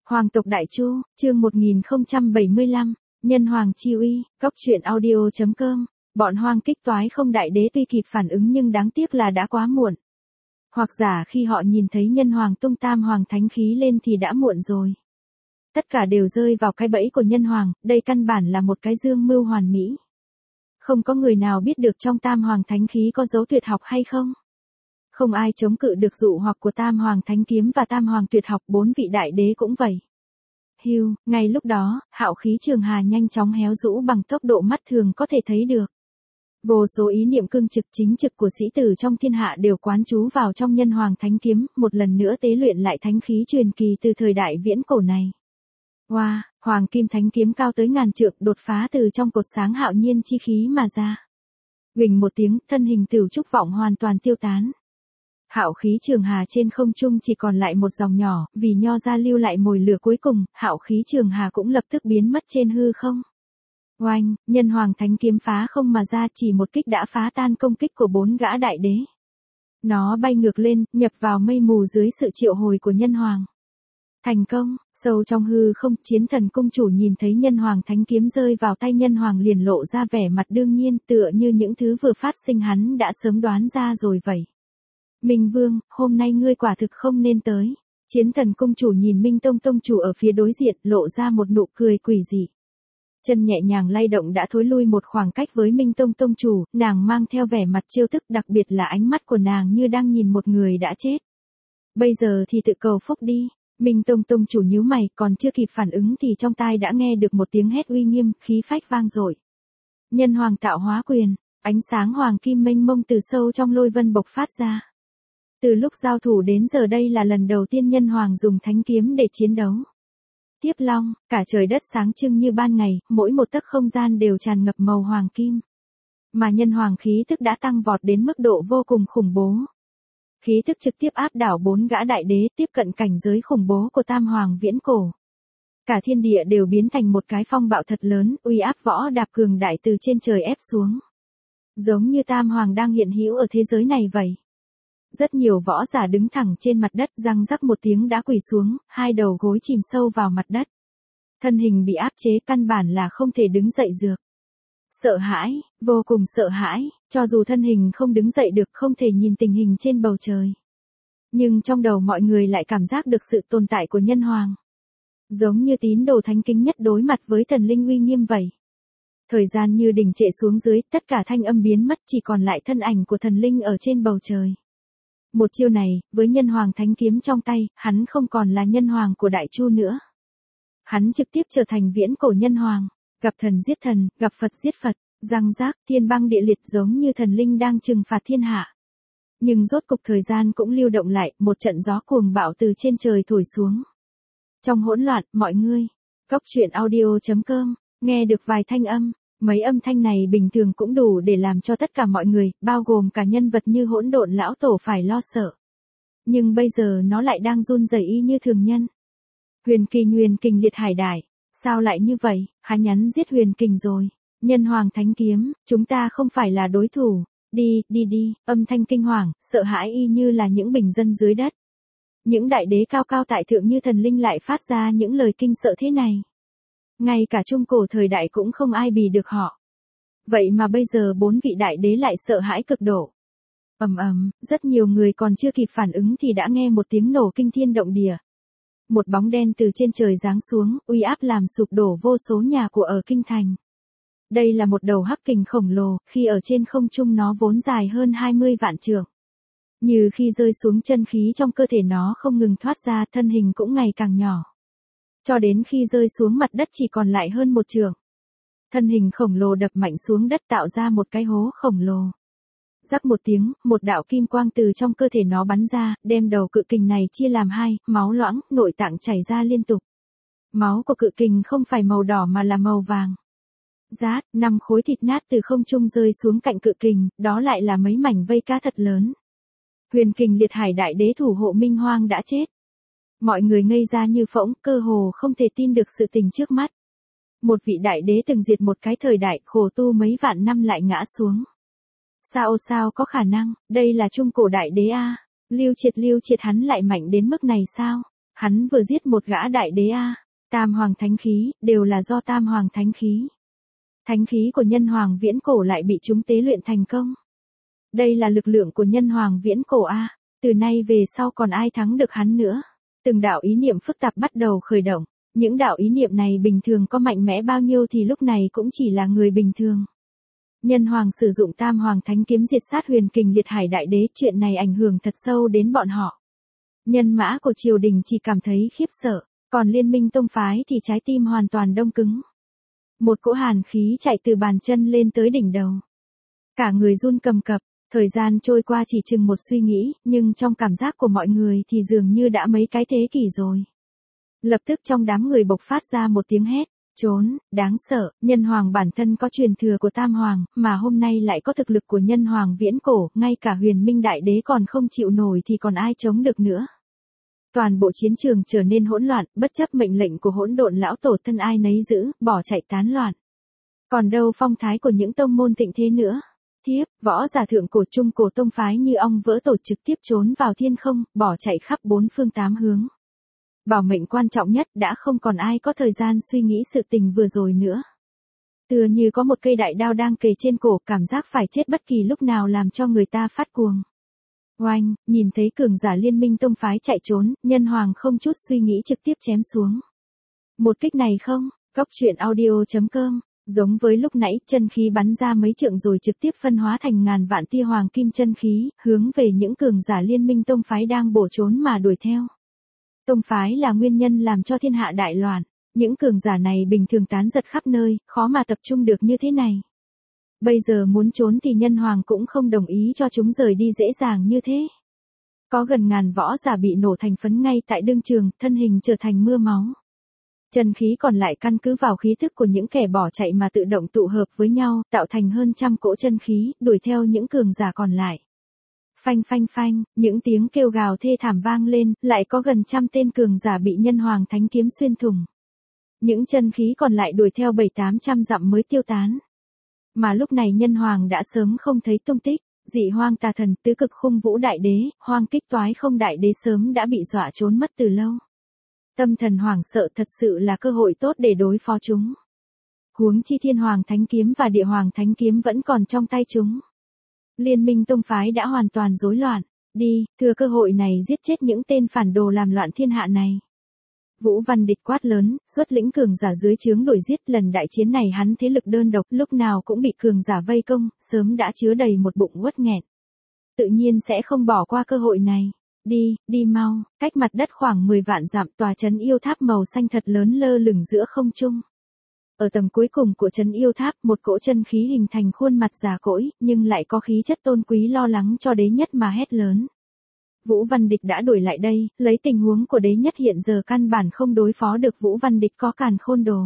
Hoàng tộc Đại Chu, chương 1075, Nhân Hoàng chi uy, Cóc truyện audio.com, bọn Hoang kích toái không đại đế tuy kịp phản ứng nhưng đáng tiếc là đã quá muộn. Hoặc giả khi họ nhìn thấy Nhân Hoàng tung tam hoàng thánh khí lên thì đã muộn rồi. Tất cả đều rơi vào cái bẫy của Nhân Hoàng, đây căn bản là một cái dương mưu hoàn mỹ. Không có người nào biết được trong tam hoàng thánh khí có dấu tuyệt học hay không. Không ai chống cự được dụ hoặc của tam hoàng thánh kiếm và tam hoàng tuyệt học, bốn vị đại đế cũng vậy. Hưu, ngay lúc đó, hạo khí Trường Hà nhanh chóng héo rũ bằng tốc độ mắt thường có thể thấy được. Vô số ý niệm cương trực chính trực của sĩ tử trong thiên hạ đều quán trú vào trong Nhân Hoàng thánh kiếm, một lần nữa tế luyện lại thánh khí truyền kỳ từ thời đại viễn cổ này. Wow, hoàng kim thánh kiếm cao tới ngàn trượng đột phá từ trong cột sáng hạo nhiên chi khí mà ra. Huỳnh một tiếng, thân hình Tửu Trúc Vọng hoàn toàn tiêu tán. Hạo khí Trường Hà trên không trung chỉ còn lại một dòng nhỏ, vì Nho ra lưu lại mồi lửa cuối cùng, hạo khí Trường Hà cũng lập tức biến mất trên hư không. Oanh, Nhân Hoàng thánh kiếm phá không mà ra, chỉ một kích đã phá tan công kích của bốn gã đại đế. Nó bay ngược lên, nhập vào mây mù dưới sự triệu hồi của Nhân Hoàng. Thành công, sâu trong hư không, Chiến Thần cung chủ nhìn thấy Nhân Hoàng thánh kiếm rơi vào tay Nhân Hoàng liền lộ ra vẻ mặt đương nhiên, tựa như những thứ vừa phát sinh hắn đã sớm đoán ra rồi vậy. Minh Vương, hôm nay ngươi quả thực không nên tới. Chiến Thần cung chủ nhìn Minh Tông tông chủ ở phía đối diện, lộ ra một nụ cười quỷ dị. Chân nhẹ nhàng lay động đã thối lui một khoảng cách với Minh Tông tông chủ, nàng mang theo vẻ mặt trêu tức, đặc biệt là ánh mắt của nàng như đang nhìn một người đã chết. Bây giờ thì tự cầu phúc đi. Minh Tông tông chủ nhíu mày, còn chưa kịp phản ứng thì trong tai đã nghe được một tiếng hét uy nghiêm, khí phách vang dội. Nhân Hoàng tạo hóa quyền, ánh sáng hoàng kim mênh mông từ sâu trong lôi vân bộc phát ra. Từ lúc giao thủ đến giờ đây là lần đầu tiên Nhân Hoàng dùng thánh kiếm để chiến đấu. Tiếp long, cả trời đất sáng trưng như ban ngày, mỗi một tấc không gian đều tràn ngập màu hoàng kim. Mà Nhân Hoàng khí tức đã tăng vọt đến mức độ vô cùng khủng bố. Khí tức trực tiếp áp đảo bốn gã đại đế, tiếp cận cảnh giới khủng bố của tam hoàng viễn cổ. Cả thiên địa đều biến thành một cái phong bạo thật lớn, uy áp võ đạp cường đại từ trên trời ép xuống. Giống như tam hoàng đang hiện hữu ở thế giới này vậy. Rất nhiều võ giả đứng thẳng trên mặt đất, răng rắc một tiếng đã quỳ xuống, hai đầu gối chìm sâu vào mặt đất. Thân hình bị áp chế, căn bản là không thể đứng dậy được. Sợ hãi, vô cùng sợ hãi, cho dù thân hình không đứng dậy được, không thể nhìn tình hình trên bầu trời. Nhưng trong đầu mọi người lại cảm giác được sự tồn tại của Nhân Hoàng. Giống như tín đồ thánh kính nhất đối mặt với thần linh uy nghiêm vậy. Thời gian như đình trệ xuống dưới, tất cả thanh âm biến mất, chỉ còn lại thân ảnh của thần linh ở trên bầu trời. Một chiêu này, với Nhân Hoàng thánh kiếm trong tay, hắn không còn là Nhân Hoàng của Đại Chu nữa. Hắn trực tiếp trở thành viễn cổ Nhân Hoàng, gặp thần giết thần, gặp Phật giết Phật, răng rác, thiên băng địa liệt, giống như thần linh đang trừng phạt thiên hạ. Nhưng rốt cục thời gian cũng lưu động lại, một trận gió cuồng bạo từ trên trời thổi xuống. Trong hỗn loạn, mọi người, Cóc truyện audio.com, nghe được vài thanh âm. Mấy âm thanh này bình thường cũng đủ để làm cho tất cả mọi người, bao gồm cả nhân vật như Hỗn Độn lão tổ phải lo sợ. Nhưng bây giờ nó lại đang run rẩy y như thường nhân. Huyền kình liệt hải đại, sao lại như vậy? Hắn nhắn giết huyền kình rồi. Nhân Hoàng thánh kiếm, chúng ta không phải là đối thủ. Đi, âm thanh kinh hoàng, sợ hãi y như là những bình dân dưới đất. Những đại đế cao cao tại thượng như thần linh lại phát ra những lời kinh sợ thế này. Ngay cả trung cổ thời đại cũng không ai bì được họ. Vậy mà bây giờ bốn vị đại đế lại sợ hãi cực độ. Rất nhiều người còn chưa kịp phản ứng thì đã nghe một tiếng nổ kinh thiên động địa. Một bóng đen từ trên trời giáng xuống, uy áp làm sụp đổ vô số nhà của ở kinh thành. Đây là một đầu hắc kình khổng lồ, khi ở trên không trung nó vốn dài hơn 20 vạn trượng. Như khi rơi xuống, chân khí trong cơ thể nó không ngừng thoát ra, thân hình cũng ngày càng nhỏ. Cho đến khi rơi xuống mặt đất chỉ còn lại hơn một trượng. Thân hình khổng lồ đập mạnh xuống đất tạo ra một cái hố khổng lồ. Rắc một tiếng, một đạo kim quang từ trong cơ thể nó bắn ra, đem đầu cự kình này chia làm hai, máu loãng, nội tạng chảy ra liên tục. Máu của cự kình không phải màu đỏ mà là màu vàng. Rát, 5 khối thịt nát từ không trung rơi xuống cạnh cự kình, đó lại là mấy mảnh vây cá thật lớn. Huyền kình liệt hải đại đế thủ hộ Minh Hoang đã chết. Mọi người ngây ra như phỗng, cơ hồ không thể tin được sự tình trước mắt. Một vị đại đế từng diệt một cái thời đại, khổ tu mấy vạn năm lại ngã xuống. Sao có khả năng, đây là trung cổ đại đế a. Lưu triệt hắn lại mạnh đến mức này sao? Hắn vừa giết một gã đại đế a. Tam hoàng thánh khí, đều là do tam hoàng thánh khí. Thánh khí của nhân hoàng viễn cổ lại bị chúng tế luyện thành công. Đây là lực lượng của nhân hoàng viễn cổ a. Từ nay về sau còn ai thắng được hắn nữa. Từng đạo ý niệm phức tạp bắt đầu khởi động. Những đạo ý niệm này bình thường có mạnh mẽ bao nhiêu thì lúc này cũng chỉ là người bình thường. Nhân hoàng sử dụng tam hoàng thánh kiếm diệt sát huyền kình liệt hải đại đế, chuyện này ảnh hưởng thật sâu đến bọn họ. Nhân mã của triều đình chỉ cảm thấy khiếp sợ, còn liên minh tông phái thì trái tim hoàn toàn đông cứng. Một cỗ hàn khí chạy từ bàn chân lên tới đỉnh đầu. Cả người run cầm cập, thời gian trôi qua chỉ chừng một suy nghĩ, nhưng trong cảm giác của mọi người thì dường như đã mấy cái thế kỷ rồi. Lập tức trong đám người bộc phát ra một tiếng hét, trốn, đáng sợ, nhân hoàng bản thân có truyền thừa của tam hoàng, mà hôm nay lại có thực lực của nhân hoàng viễn cổ, ngay cả huyền minh đại đế còn không chịu nổi thì còn ai chống được nữa. Toàn bộ chiến trường trở nên hỗn loạn, bất chấp mệnh lệnh của hỗn độn lão tổ thân ai nấy giữ, bỏ chạy tán loạn. Còn đâu phong thái của những tông môn thịnh thế nữa. Thiếp, võ giả thượng cổ trung cổ tông phái như ong vỡ tổ trực tiếp trốn vào thiên không, bỏ chạy khắp bốn phương tám hướng. Bảo mệnh quan trọng nhất, đã không còn ai có thời gian suy nghĩ sự tình vừa rồi nữa. Tựa như có một cây đại đao đang kề trên cổ, cảm giác phải chết bất kỳ lúc nào làm cho người ta phát cuồng. Oanh, nhìn thấy cường giả liên minh tông phái chạy trốn, nhân hoàng không chút suy nghĩ trực tiếp chém xuống. Một kích này không, góc truyện audio.com, giống với lúc nãy, chân khí bắn ra mấy trượng rồi trực tiếp phân hóa thành ngàn vạn tia hoàng kim chân khí, hướng về những cường giả liên minh tông phái đang bổ trốn mà đuổi theo. Tông phái là nguyên nhân làm cho thiên hạ đại loạn, những cường giả này bình thường tán giật khắp nơi, khó mà tập trung được như thế này. Bây giờ muốn trốn thì nhân hoàng cũng không đồng ý cho chúng rời đi dễ dàng như thế. Có gần ngàn võ giả bị nổ thành phấn ngay tại đương trường, thân hình trở thành mưa máu. Chân khí còn lại căn cứ vào khí thức của những kẻ bỏ chạy mà tự động tụ hợp với nhau, tạo thành hơn trăm cỗ chân khí, đuổi theo những cường giả còn lại. Phanh phanh phanh, những tiếng kêu gào thê thảm vang lên, lại có gần trăm tên cường giả bị nhân hoàng thánh kiếm xuyên thủng. Những chân khí còn lại đuổi theo 700-800 dặm mới tiêu tán. Mà lúc này nhân hoàng đã sớm không thấy tung tích, dị hoang tà thần, tứ cực khung vũ đại đế, hoang kích toái không đại đế sớm đã bị dọa trốn mất từ lâu. Tâm thần hoảng sợ thật sự là cơ hội tốt để đối phó chúng. Huống chi thiên hoàng thánh kiếm và địa hoàng thánh kiếm vẫn còn trong tay chúng. Liên minh tông phái đã hoàn toàn rối loạn, đi, thừa cơ hội này giết chết những tên phản đồ làm loạn thiên hạ này. Vũ Văn Địch quát lớn, xuất lĩnh cường giả dưới trướng đuổi giết, lần đại chiến này hắn thế lực đơn độc, lúc nào cũng bị cường giả vây công, sớm đã chứa đầy một bụng uất nghẹn. Tự nhiên sẽ không bỏ qua cơ hội này. Đi, đi mau, cách mặt đất khoảng 10 vạn dặm, tòa trấn yêu tháp màu xanh thật lớn lơ lửng giữa không trung. Ở tầng cuối cùng của trấn yêu tháp, một cỗ chân khí hình thành khuôn mặt già cỗi, nhưng lại có khí chất tôn quý lo lắng cho đế nhất mà hét lớn. Vũ Văn Địch đã đuổi lại đây, lấy tình huống của đế nhất hiện giờ căn bản không đối phó được Vũ Văn Địch có càn khôn đồ.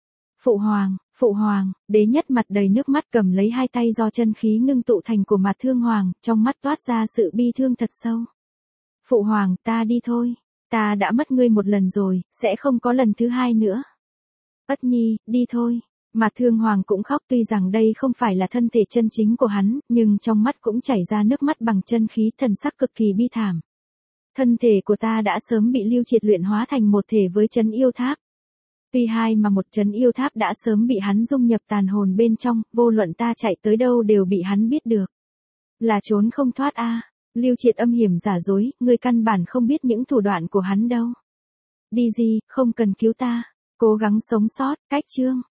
Phụ hoàng, đế nhất mặt đầy nước mắt cầm lấy hai tay do chân khí ngưng tụ thành của mặt thương hoàng, trong mắt toát ra sự bi thương thật sâu. Phụ hoàng, ta đi thôi, ta đã mất ngươi một lần rồi, sẽ không có lần thứ hai nữa. Ất nhi, đi thôi. Mà thương hoàng cũng khóc, tuy rằng đây không phải là thân thể chân chính của hắn, nhưng trong mắt cũng chảy ra nước mắt bằng chân khí, thần sắc cực kỳ bi thảm. Thân thể của ta đã sớm bị Lưu Triệt luyện hóa thành một thể với trấn yêu tháp. Tuy hai mà một trấn yêu tháp đã sớm bị hắn dung nhập tàn hồn bên trong, vô luận ta chạy tới đâu đều bị hắn biết được. Là trốn không thoát a. Lưu Triệt âm hiểm giả dối, ngươi căn bản không biết những thủ đoạn của hắn đâu. Đi gì, không cần cứu ta. Cố gắng sống sót, cách chương.